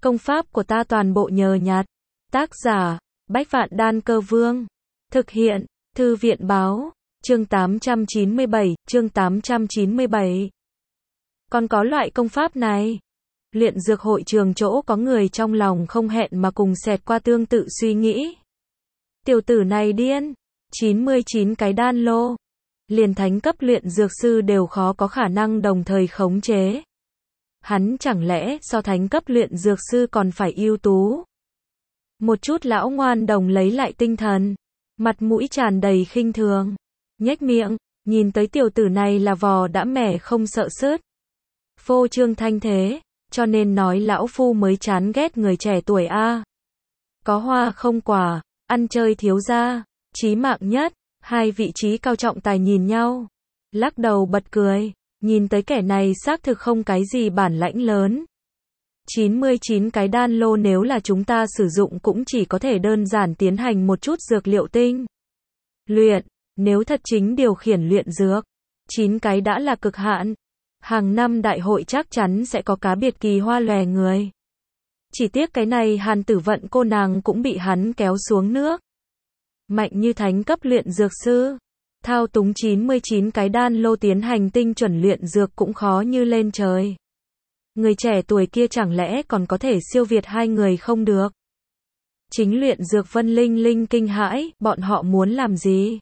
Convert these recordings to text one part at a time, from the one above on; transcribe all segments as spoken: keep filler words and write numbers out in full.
Công pháp của ta toàn bộ nhờ nhặt. Tác giả, Bách Vạn Đan Cơ Vương. Thực hiện, Thư viện Báo. Chương tám trăm chín mươi bảy, chương tám trăm chín mươi bảy. Còn có loại công pháp này. Luyện dược hội trường chỗ có người trong lòng không hẹn mà cùng xẹt qua tương tự suy nghĩ. Tiểu tử này điên. chín mươi chín cái đan lô. Liền thánh cấp luyện dược sư đều khó có khả năng đồng thời khống chế. Hắn chẳng lẽ so thánh cấp luyện dược sư còn phải ưu tú. Một chút lão ngoan đồng lấy lại tinh thần. Mặt mũi tràn đầy khinh thường. Nhếch miệng, nhìn tới tiểu tử này là vò đã mẻ không sợ sứt. Phô trương thanh thế, cho nên nói lão phu mới chán ghét người trẻ tuổi a. Có hoa không quả, ăn chơi thiếu gia, chí mạng nhất, hai vị trí cao trọng tài nhìn nhau. Lắc đầu bật cười, nhìn tới kẻ này xác thực không cái gì bản lãnh lớn. chín mươi chín cái đan lô nếu là chúng ta sử dụng cũng chỉ có thể đơn giản tiến hành một chút dược liệu tinh. Luyện, nếu thật chính điều khiển luyện dược, chín cái đã là cực hạn. Hàng năm đại hội chắc chắn sẽ có cá biệt kỳ hoa lòe người. Chỉ tiếc cái này Hàn Tử Vận cô nàng cũng bị hắn kéo xuống nước. Mạnh như thánh cấp luyện dược sư, thao túng chín mươi chín cái đan lô tiến hành tinh chuẩn luyện dược cũng khó như lên trời. Người trẻ tuổi kia chẳng lẽ còn có thể siêu việt hai người không được. Chính luyện dược Vân Linh Linh kinh hãi, bọn họ muốn làm gì?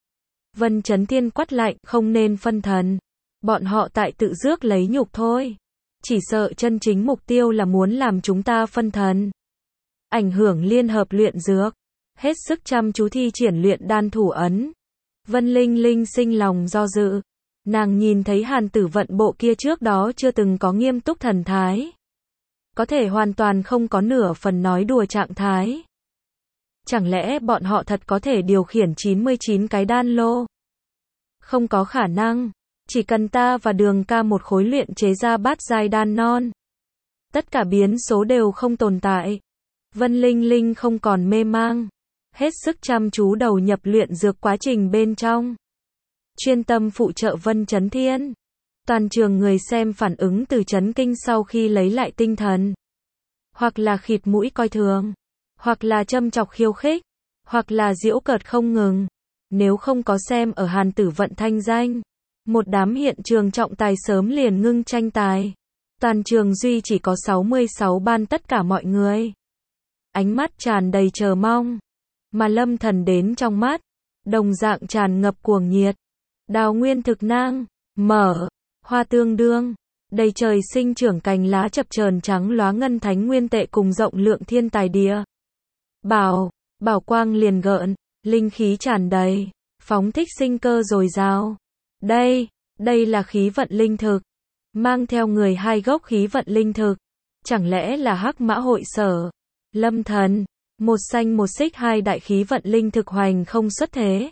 Vân Chấn Thiên quát lạnh, không nên phân thần. Bọn họ tại tự rước lấy nhục thôi. Chỉ sợ chân chính mục tiêu là muốn làm chúng ta phân thần. Ảnh hưởng liên hợp luyện dược. Hết sức chăm chú thi triển luyện đan thủ ấn. Vân Linh Linh sinh lòng do dự. Nàng nhìn thấy Hàn Tử Vận bộ kia trước đó chưa từng có nghiêm túc thần thái. Có thể hoàn toàn không có nửa phần nói đùa trạng thái. Chẳng lẽ bọn họ thật có thể điều khiển chín mươi chín cái đan lô? Không có khả năng. Chỉ cần ta và Đường ca một khối luyện chế ra bát giai đan non. Tất cả biến số đều không tồn tại. Vân Linh Linh không còn mê mang. Hết sức chăm chú đầu nhập luyện dược quá trình bên trong. Chuyên tâm phụ trợ Vân Chấn Thiên. Toàn trường người xem phản ứng từ chấn kinh sau khi lấy lại tinh thần. Hoặc là khịt mũi coi thường. Hoặc là châm chọc khiêu khích. Hoặc là giễu cợt không ngừng. Nếu không có xem ở Hàn Tử Vận thanh danh. Một đám hiện trường trọng tài sớm liền ngưng tranh tài. Toàn trường duy chỉ có sáu mươi sáu ban tất cả mọi người. Ánh mắt tràn đầy chờ mong. Mà Lâm Thần đến trong mắt. Đồng dạng tràn ngập cuồng nhiệt. Đào nguyên thực nang. Mở. Hoa tương đương. Đầy trời sinh trưởng cành lá chập chờn trắng lóa ngân thánh nguyên tệ cùng rộng lượng thiên tài địa. Bảo. Bảo quang liền gợn. Linh khí tràn đầy. Phóng thích sinh cơ dồi dào. Đây, đây là khí vận linh thực. Mang theo người hai gốc khí vận linh thực. Chẳng lẽ là Hắc Mã hội sở? Lâm Thần, một xanh một xích hai đại khí vận linh thực hoành không xuất thế.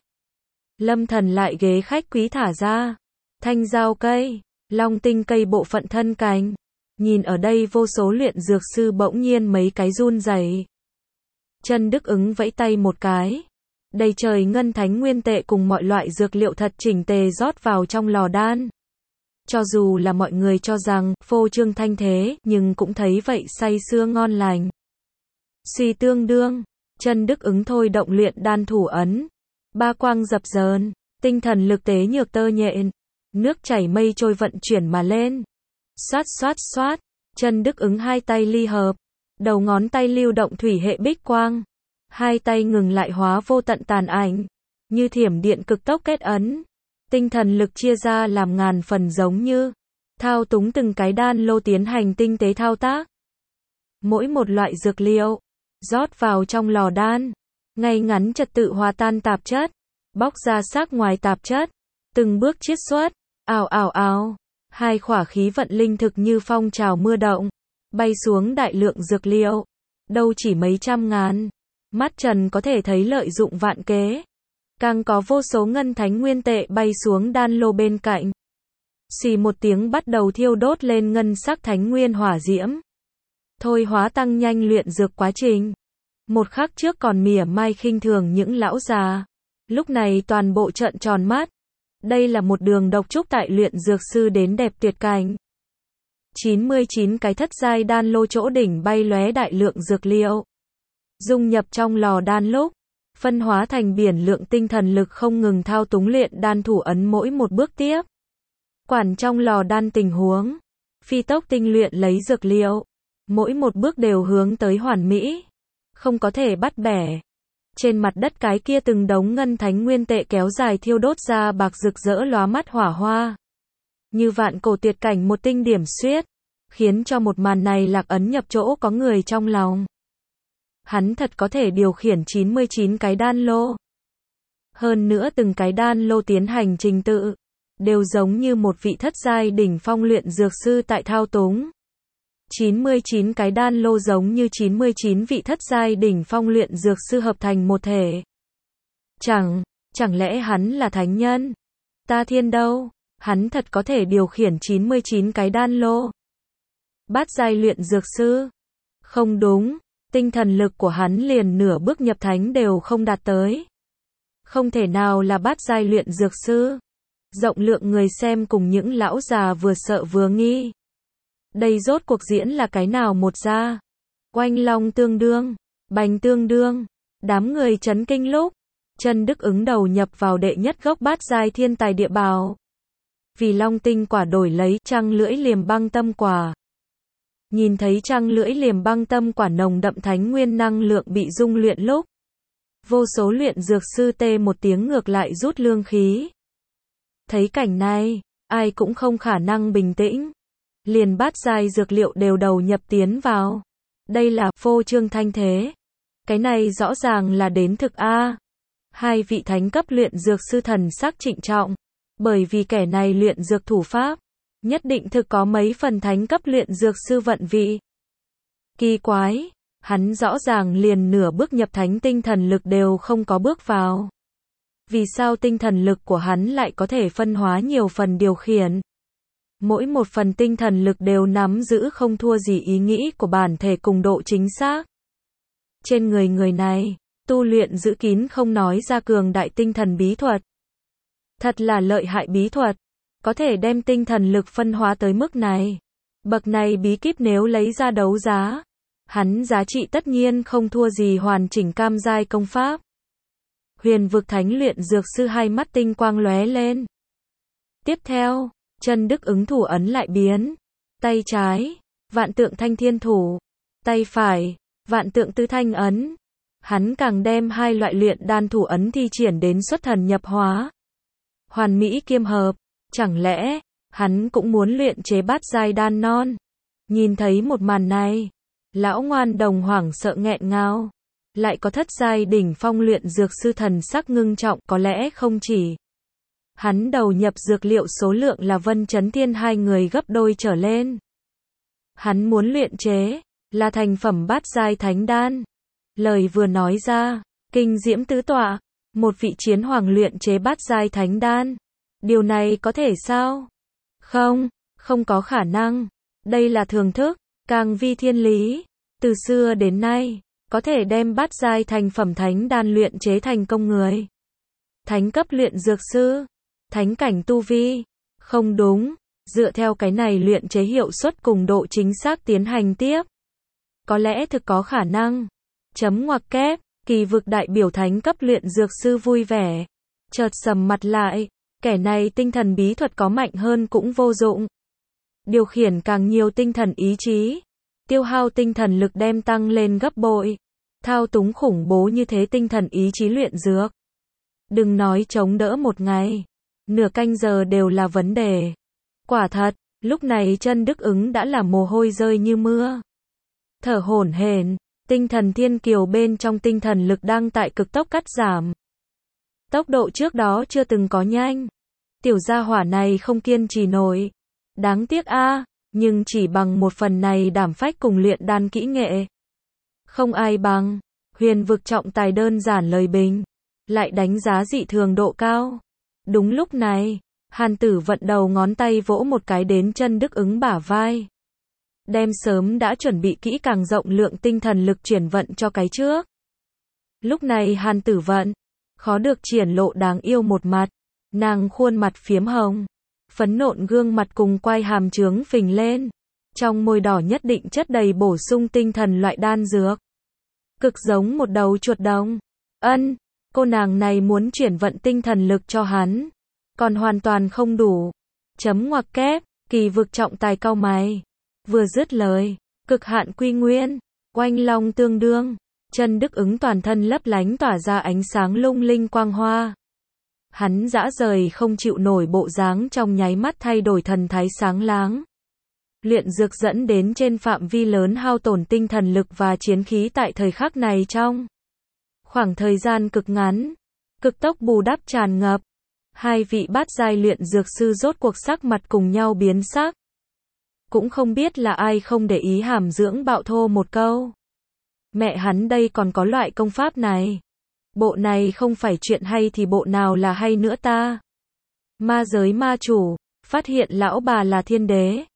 Lâm Thần lại ghế khách quý thả ra. Thanh giao cây, long tinh cây bộ phận thân cành. Nhìn ở đây vô số luyện dược sư bỗng nhiên mấy cái run rẩy. Trần Đức Ứng vẫy tay một cái. Đầy trời ngân thánh nguyên tệ cùng mọi loại dược liệu thật chỉnh tề rót vào trong lò đan. Cho dù là mọi người cho rằng phô trương thanh thế, nhưng cũng thấy vậy say sưa ngon lành. Suy tương đương, Trần Đức Ứng thôi động luyện đan thủ ấn. Ba quang dập dờn, tinh thần lực tế nhược tơ nhện. Nước chảy mây trôi vận chuyển mà lên. Xoát xoát xoát, Trần Đức Ứng hai tay ly hợp. Đầu ngón tay lưu động thủy hệ bích quang. Hai tay ngừng lại hóa vô tận tàn ảnh. Như thiểm điện cực tốc kết ấn. Tinh thần lực chia ra làm ngàn phần giống như. Thao túng từng cái đan lô tiến hành tinh tế thao tác. Mỗi một loại dược liệu. Rót vào trong lò đan. Ngay ngắn trật tự hòa tan tạp chất. Bóc ra xác ngoài tạp chất. Từng bước chiết xuất. Ào ào ào. Hai khỏa khí vận linh thực như phong trào mưa động. Bay xuống đại lượng dược liệu. Đâu chỉ mấy trăm ngàn. Mắt trần có thể thấy lợi dụng vạn kế. Càng có vô số ngân thánh nguyên tệ bay xuống đan lô bên cạnh. Xì một tiếng bắt đầu thiêu đốt lên ngân sắc thánh nguyên hỏa diễm. Thôi hóa tăng nhanh luyện dược quá trình. Một khắc trước còn mỉa mai khinh thường những lão già. Lúc này toàn bộ trợn tròn mắt. Đây là một đường độc trúc tại luyện dược sư đến đẹp tuyệt cảnh. chín mươi chín cái thất giai đan lô chỗ đỉnh bay lóe đại lượng dược liệu. Dung nhập trong lò đan lúc, phân hóa thành biển lượng tinh thần lực không ngừng thao túng luyện đan thủ ấn mỗi một bước tiếp. Quản trong lò đan tình huống, phi tốc tinh luyện lấy dược liệu, mỗi một bước đều hướng tới hoàn mỹ, không có thể bắt bẻ. Trên mặt đất cái kia từng đống ngân thánh nguyên tệ kéo dài thiêu đốt ra bạc rực rỡ lóa mắt hỏa hoa. Như vạn cổ tuyệt cảnh một tinh điểm xuyết, khiến cho một màn này lạc ấn nhập chỗ có người trong lòng. Hắn thật có thể điều khiển chín mươi chín cái đan lô. Hơn nữa từng cái đan lô tiến hành trình tự, đều giống như một vị thất giai đỉnh phong luyện dược sư tại thao túng. chín mươi chín cái đan lô giống như chín mươi chín vị thất giai đỉnh phong luyện dược sư hợp thành một thể. Chẳng, chẳng lẽ hắn là thánh nhân? Ta thiên đâu? Hắn thật có thể điều khiển chín mươi chín cái đan lô. Bát giai luyện dược sư? Không đúng, tinh thần lực của hắn liền nửa bước nhập thánh đều không đạt tới. Không thể nào là bát giai luyện dược sư. Rộng lượng người xem cùng những lão già vừa sợ vừa nghi. Đây rốt cuộc diễn là cái nào một ra? Oanh long tương đương, bành tương đương, đám người chấn kinh lúc, Trân Đức ứng đầu nhập vào đệ nhất gốc bát giai thiên tài địa bảo. Vì long tinh quả đổi lấy trăng lưỡi liềm băng tâm quả. Nhìn thấy trăng lưỡi liềm băng tâm quả nồng đậm thánh nguyên năng lượng bị dung luyện lúc, vô số luyện dược sư tê một tiếng ngược lại rút lương khí. Thấy cảnh này, ai cũng không khả năng bình tĩnh. Liền bát giai dược liệu đều đầu nhập tiến vào. Đây là phô trương thanh thế. Cái này rõ ràng là đến thực A. Hai vị thánh cấp luyện dược sư thần sắc trịnh trọng. Bởi vì kẻ này luyện dược thủ pháp, nhất định thực có mấy phần thánh cấp luyện dược sư vận vị. Kỳ quái, hắn rõ ràng liền nửa bước nhập thánh tinh thần lực đều không có bước vào. Vì sao tinh thần lực của hắn lại có thể phân hóa nhiều phần điều khiển? Mỗi một phần tinh thần lực đều nắm giữ không thua gì ý nghĩ của bản thể cùng độ chính xác. Trên người người này, tu luyện giữ kín không nói ra cường đại tinh thần bí thuật. Thật là lợi hại bí thuật, có thể đem tinh thần lực phân hóa tới mức này. Bậc này bí kíp nếu lấy ra đấu giá, hắn giá trị tất nhiên không thua gì hoàn chỉnh cam giai công pháp. Huyền vực thánh luyện dược sư hai mắt tinh quang lóe lên. Tiếp theo, Trân Đức ứng thủ ấn lại biến. Tay trái, vạn tượng thanh thiên thủ. Tay phải, vạn tượng tứ thanh ấn. Hắn càng đem hai loại luyện đan thủ ấn thi triển đến xuất thần nhập hóa. Hoàn mỹ kiêm hợp. Chẳng lẽ, hắn cũng muốn luyện chế bát giai đan non? Nhìn thấy một màn này, lão ngoan đồng hoảng sợ nghẹn ngào. Lại có thất giai đỉnh phong luyện dược sư thần sắc ngưng trọng, có lẽ không chỉ. Hắn đầu nhập dược liệu số lượng là Vân Chấn Thiên hai người gấp đôi trở lên. Hắn muốn luyện chế, là thành phẩm bát giai thánh đan. Lời vừa nói ra, kinh diễm tứ tọa, một vị chiến hoàng luyện chế bát giai thánh đan. Điều này có thể sao? Không, không có khả năng. Đây là thường thức, càng vi thiên lý. Từ xưa đến nay, có thể đem bát giai thành phẩm thánh đan luyện chế thành công người. Thánh cấp luyện dược sư, thánh cảnh tu vi. Không đúng, dựa theo cái này luyện chế hiệu suất cùng độ chính xác tiến hành tiếp. Có lẽ thực có khả năng. Chấm ngoặc kép, kỳ vực đại biểu thánh cấp luyện dược sư vui vẻ. Chợt sầm mặt lại, kẻ này tinh thần bí thuật có mạnh hơn cũng vô dụng. Điều khiển càng nhiều tinh thần ý chí. Tiêu hao tinh thần lực đem tăng lên gấp bội. Thao túng khủng bố như thế tinh thần ý chí luyện dược. Đừng nói chống đỡ một ngày. Nửa canh giờ đều là vấn đề. Quả thật, lúc này Trân Đức ứng đã là mồ hôi rơi như mưa. Thở hổn hển, tinh thần thiên kiều bên trong tinh thần lực đang tại cực tốc cắt giảm. Tốc độ trước đó chưa từng có nhanh. Tiểu gia hỏa này không kiên trì nổi. Đáng tiếc a, nhưng chỉ bằng một phần này đảm phách cùng luyện đan kỹ nghệ. Không ai bằng. Huyền vực trọng tài đơn giản lời bình. Lại đánh giá dị thường độ cao. Đúng lúc này, Hàn Tử Vận đầu ngón tay vỗ một cái đến Trân Đức ứng bả vai. Đem sớm đã chuẩn bị kỹ càng rộng lượng tinh thần lực chuyển vận cho cái trước. Lúc này Hàn Tử Vận, khó được triển lộ đáng yêu một mặt. Nàng khuôn mặt phiếm hồng. Phấn nộn gương mặt cùng quai hàm trướng phình lên. trong môi đỏ nhất định chất đầy bổ sung tinh thần loại đan dược. Cực giống một đầu chuột đồng. Ân, cô nàng này muốn chuyển vận tinh thần lực cho hắn. Còn hoàn toàn không đủ. Chấm ngoặc kép, Kỳ Vực trọng tài cau mày. Vừa dứt lời, cực hạn quy nguyên, oanh long tương đương, chân Đức Ứng toàn thân lấp lánh tỏa ra ánh sáng lung linh quang hoa. Hắn dã rời không chịu nổi bộ dáng trong nháy mắt thay đổi thần thái sáng láng. Luyện dược dẫn đến trên phạm vi lớn hao tổn tinh thần lực và chiến khí tại thời khắc này trong khoảng thời gian cực ngắn, cực tốc bù đắp tràn ngập. Hai vị bát giai luyện dược sư rốt cuộc sắc mặt cùng nhau biến sắc. Cũng không biết là ai không để ý hàm dưỡng bạo thô một câu. Mẹ hắn đây còn có loại công pháp này. Bộ này không phải chuyện hay thì bộ nào là hay nữa ta. Ma giới ma chủ, phát hiện lão bà là thiên đế.